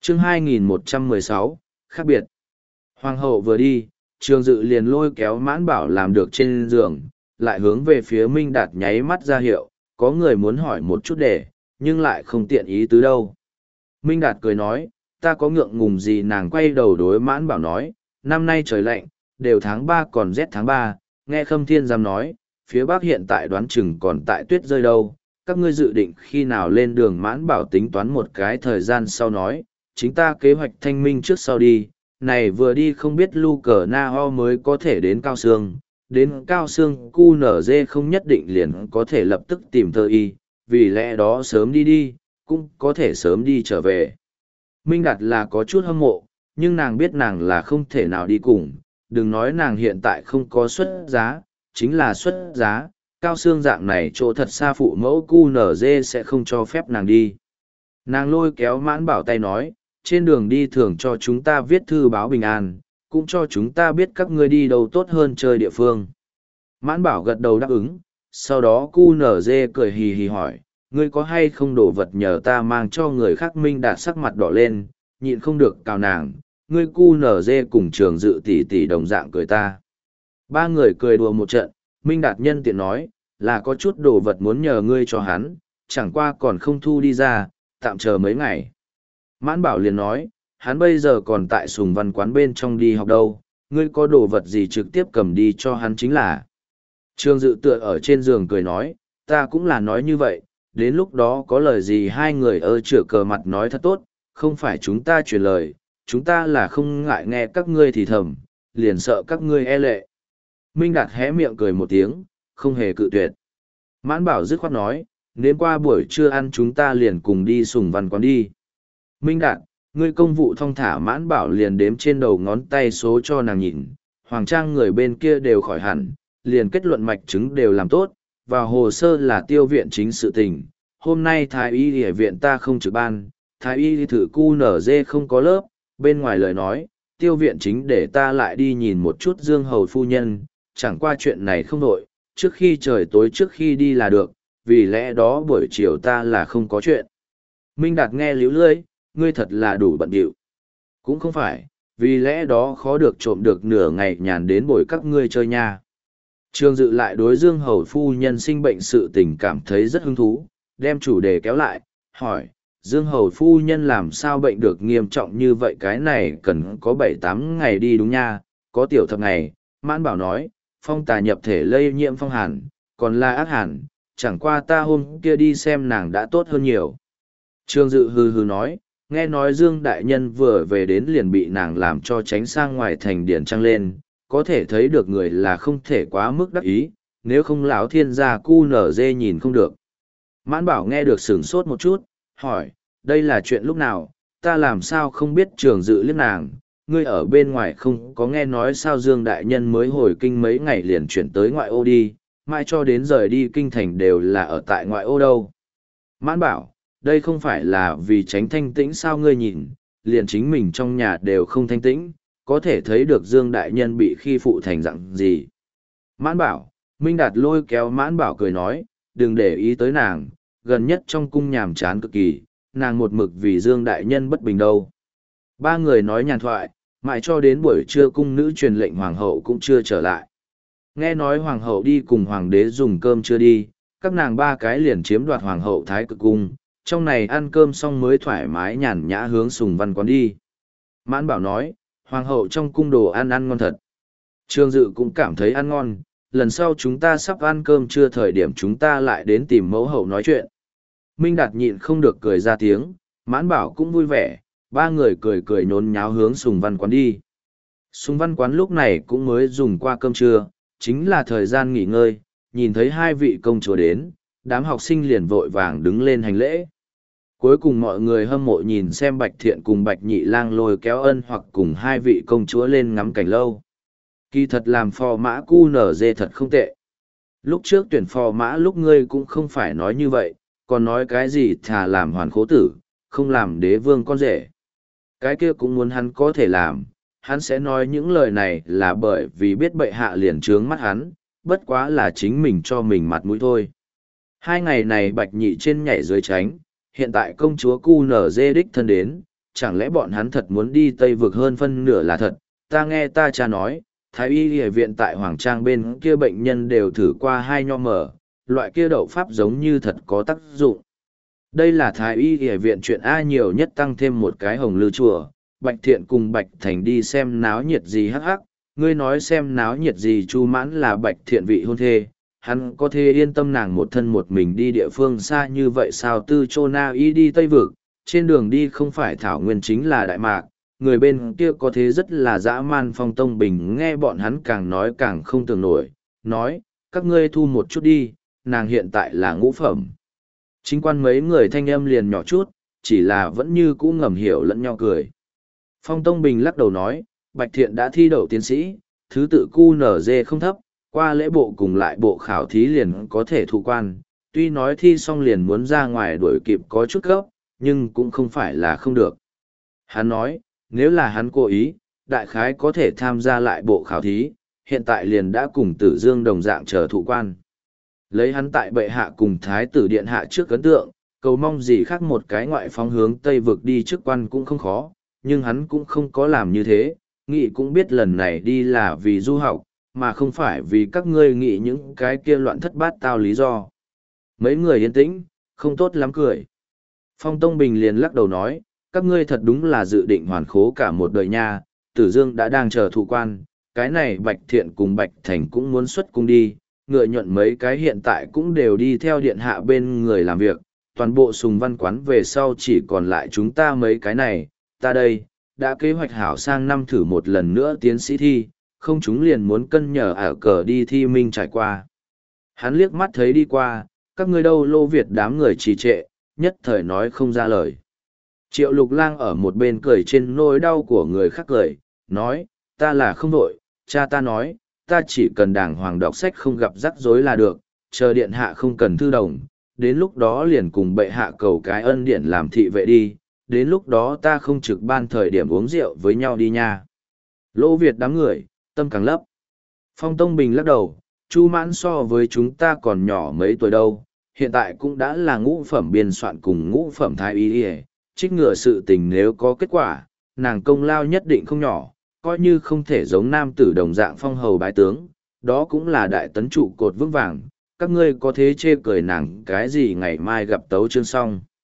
chương 2116, khác biệt. Hoàng hậu vừa đi, Trường Dự liền lôi kéo Mãn Bảo làm được trên giường, lại hướng về phía Minh Đạt nháy mắt ra hiệu, có người muốn hỏi một chút để, nhưng lại không tiện ý tứ đâu. Minh Đạt cười nói, ta có ngượng ngùng gì, nàng quay đầu đối Mãn Bảo nói, năm nay trời lạnh, đều tháng 3 còn rét tháng 3, nghe Khâm Thiên Giám nói, phía Bắc hiện tại đoán chừng còn tại tuyết rơi đâu, các ngươi dự định khi nào lên đường. Mãn Bảo tính toán một cái thời gian sau nói, chính ta kế hoạch thanh minh trước sau đi, này vừa đi không biết Lu Cờ Na Ho mới có thể đến Cao Sương, đến Cao Sương QNZ không nhất định liền có thể lập tức tìm thơ y, vì lẽ đó sớm đi đi, cũng có thể sớm đi trở về. Minh Đạt là có chút hâm mộ, nhưng nàng biết nàng là không thể nào đi cùng, đừng nói nàng hiện tại không có xuất giá, chính là xuất giá, Cao Sương dạng này chỗ thật xa phụ mẫu QNZ sẽ không cho phép nàng đi. Nàng lôi kéo Mãn Bảo tay nói, trên đường đi thường cho chúng ta viết thư báo bình an, cũng cho chúng ta biết các ngươi đi đâu tốt hơn chơi địa phương. Mãn Bảo gật đầu đáp ứng, sau đó QNZ cười hì hì hỏi, ngươi có hay không đồ vật nhờ ta mang cho người khác. Minh Đạt sắc mặt đỏ lên, nhịn không được cào nàng, ngươi QNZ cùng Trường Dự tỷ tỷ đồng dạng cười ta. Ba người cười đùa một trận, Minh Đạt nhân tiện nói, là có chút đồ vật muốn nhờ ngươi cho hắn, chẳng qua còn không thu đi ra, tạm chờ mấy ngày. Mãn Bảo liền nói, hắn bây giờ còn tại Sùng Văn quán bên trong đi học đâu, ngươi có đồ vật gì trực tiếp cầm đi cho hắn chính là. Trường Dự tựa ở trên giường cười nói, ta cũng là nói như vậy, đến lúc đó có lời gì hai người chửa cờ mặt nói thật tốt, không phải chúng ta truyền lời, chúng ta là không ngại nghe các ngươi thì thầm, liền sợ các ngươi e lệ. Minh Đạt hé miệng cười một tiếng, không hề cự tuyệt. Mãn Bảo dứt khoát nói, đến qua buổi trưa ăn chúng ta liền cùng đi Sùng Văn quán đi. Minh Đạt, ngươi công vụ thong thả. Mãn Bảo liền đếm trên đầu ngón tay số cho nàng nhìn, Hoàng Trang người bên kia đều khỏi hẳn, liền kết luận mạch chứng đều làm tốt, và hồ sơ là Tiêu viện chính sự tình. Hôm nay Thái y ở viện ta không trực ban, Thái y thử QNZ không có lớp, bên ngoài lời nói, Tiêu viện chính để ta lại đi nhìn một chút Dương Hầu phu nhân, chẳng qua chuyện này không đội, trước khi trời tối trước khi đi là được, vì lẽ đó buổi chiều ta là không có chuyện. Minh Đạt nghe líu lưỡi, ngươi thật là đủ bận rộn. Cũng không phải, vì lẽ đó khó được trộm được nửa ngày nhàn đến bồi các ngươi chơi nha. Trường Dự lại đối Dương Hầu phu nhân sinh bệnh sự tình cảm thấy rất hứng thú, đem chủ đề kéo lại, hỏi, Dương Hầu phu nhân làm sao bệnh được nghiêm trọng như vậy, cái này cần có 7-8 ngày đi đúng nha, có tiểu thập ngày. Mãn Bảo nói, phong tà nhập thể lây nhiễm phong hàn, còn là ác hàn, chẳng qua ta hôm kia đi xem nàng đã tốt hơn nhiều. Trường Dự hừ hừ nói, nghe nói Dương Đại Nhân vừa về đến liền bị nàng làm cho tránh sang ngoài thành điển trăng lên, có thể thấy được người là không thể quá mức đắc ý, nếu không lão thiên gia QNZ nhìn không được. Mãn Bảo nghe được sửng sốt một chút, hỏi, đây là chuyện lúc nào, ta làm sao không biết. Trường Dự liếc nàng, ngươi ở bên ngoài không có nghe nói sao Dương Đại Nhân mới hồi kinh mấy ngày liền chuyển tới ngoại ô đi, mãi cho đến rời đi kinh thành đều là ở tại ngoại ô đâu. Mãn Bảo, đây không phải là vì tránh thanh tĩnh sao, ngươi nhìn, liền chính mình trong nhà đều không thanh tĩnh, có thể thấy được Dương Đại Nhân bị khi phụ thành dạng gì. Mãn Bảo, Minh Đạt lôi kéo Mãn Bảo cười nói, đừng để ý tới nàng, gần nhất trong cung nhàm chán cực kỳ, nàng một mực vì Dương Đại Nhân bất bình đâu. Ba người nói nhàn thoại, mãi cho đến buổi trưa cung nữ truyền lệnh hoàng hậu cũng chưa trở lại. Nghe nói hoàng hậu đi cùng hoàng đế dùng cơm chưa đi, các nàng ba cái liền chiếm đoạt hoàng hậu thái cực cung, trong này ăn cơm xong mới thoải mái nhàn nhã hướng Sùng Văn quán đi. Mãn Bảo nói, hoàng hậu trong cung đồ ăn ngon thật. Trường Dự cũng cảm thấy ăn ngon, lần sau chúng ta sắp ăn cơm trưa thời điểm chúng ta lại đến tìm mẫu hậu nói chuyện. Minh Đạt nhịn không được cười ra tiếng, Mãn Bảo cũng vui vẻ, ba người cười cười nhốn nháo hướng Sùng Văn quán đi. Sùng Văn quán lúc này cũng mới dùng qua cơm trưa, chính là thời gian nghỉ ngơi, nhìn thấy hai vị công chúa đến, đám học sinh liền vội vàng đứng lên hành lễ. Cuối cùng mọi người hâm mộ nhìn xem Bạch Thiện cùng Bạch Nhị Lang lôi kéo Ân Hoặc cùng hai vị công chúa lên ngắm cảnh lâu. Kỳ thật làm phò mã QNZ thật không tệ. Lúc trước tuyển phò mã lúc ngươi cũng không phải nói như vậy, còn nói cái gì thà làm hoàn khố tử, không làm đế vương con rể. Cái kia cũng muốn hắn có thể làm, hắn sẽ nói những lời này là bởi vì biết bệ hạ liền trướng mắt hắn, bất quá là chính mình cho mình mặt mũi thôi. Hai ngày này Bạch Nhị trên nhảy dưới tránh, hiện tại công chúa QNZ đích thân đến, chẳng lẽ bọn hắn thật muốn đi Tây vực hơn phân nửa là thật, ta nghe ta cha nói, Thái y y viện tại Hoàng Trang bên kia bệnh nhân đều thử qua 2 nho mở, loại kia đậu pháp giống như thật có tác dụng. Đây là Thái y y viện chuyện A nhiều nhất tăng thêm một cái hồng lư chùa, Bạch Thiện cùng Bạch Thành đi xem náo nhiệt gì hắc hắc, ngươi nói xem náo nhiệt gì Chu Mãn là Bạch Thiện vị hôn thê, hắn có thể yên tâm nàng một thân một mình đi địa phương xa như vậy sao Tư Chô Na Y đi Tây Vực, trên đường đi không phải Thảo Nguyên chính là Đại Mạc, người bên kia có thế rất là dã man. Phong Tông Bình nghe bọn hắn càng nói càng không tưởng nổi, nói, các ngươi thu một chút đi, nàng hiện tại là ngũ phẩm. Chính quan mấy người thanh âm liền nhỏ chút, chỉ là vẫn như cũ ngầm hiểu lẫn nhau cười. Phong Tông Bình lắc đầu nói, Bạch Thiện đã thi đậu tiến sĩ, thứ tự QNZ không thấp, qua lễ bộ cùng lại bộ khảo thí liền có thể thụ quan, tuy nói thi xong liền muốn ra ngoài đuổi kịp có chút gấp, nhưng cũng không phải là không được. Hắn nói, nếu là hắn cố ý, đại khái có thể tham gia lại bộ khảo thí, hiện tại liền đã cùng Tử Dương đồng dạng chờ thụ quan. Lấy hắn tại bệ hạ cùng Thái tử điện hạ trước ấn tượng, cầu mong gì khác một cái ngoại phóng hướng Tây vực đi chức quan cũng không khó, nhưng hắn cũng không có làm như thế, nghị cũng biết lần này đi là vì du học, mà không phải vì các ngươi nghĩ những cái kia loạn thất bát tao lý do. Mấy người yên tĩnh, không tốt lắm cười. Phong Tông Bình liền lắc đầu nói, các ngươi thật đúng là dự định hoàn khố cả một đời nha, Tử Dương đã đang chờ thụ quan, cái này Bạch Thiện cùng Bạch Thành cũng muốn xuất cung đi, ngựa nhuận mấy cái hiện tại cũng đều đi theo điện hạ bên người làm việc, toàn bộ Sùng Văn quán về sau chỉ còn lại chúng ta mấy cái này, ta đây, đã kế hoạch hảo sang năm thử một lần nữa tiến sĩ thi, không chúng liền muốn cân nhờ ở cờ đi thi minh trải qua. Hắn liếc mắt thấy đi qua, các ngươi đâu Lô Việt đám người trì trệ, nhất thời nói không ra lời. Triệu Lục Lang ở một bên cười trên nỗi đau của người khác cười, nói, ta là không vội, cha ta nói, ta chỉ cần đàng hoàng đọc sách không gặp rắc rối là được, chờ điện hạ không cần thư đồng, đến lúc đó liền cùng bệ hạ cầu cái ân điển làm thị vệ đi, đến lúc đó ta không trực ban thời điểm uống rượu với nhau đi nha. Lô Việt đám người, tâm càng lấp. Phong Tông Bình lắc đầu, Chu Mãn so với chúng ta còn nhỏ mấy tuổi đâu, hiện tại cũng đã là ngũ phẩm biên soạn cùng ngũ phẩm thái y y, trích ngừa sự tình nếu có kết quả, nàng công lao nhất định không nhỏ, coi như không thể giống nam tử đồng dạng phong hầu bái tướng, đó cũng là đại tấn trụ cột vững vàng, các ngươi có thế chê cười nàng cái gì ngày mai gặp tấu chương xong.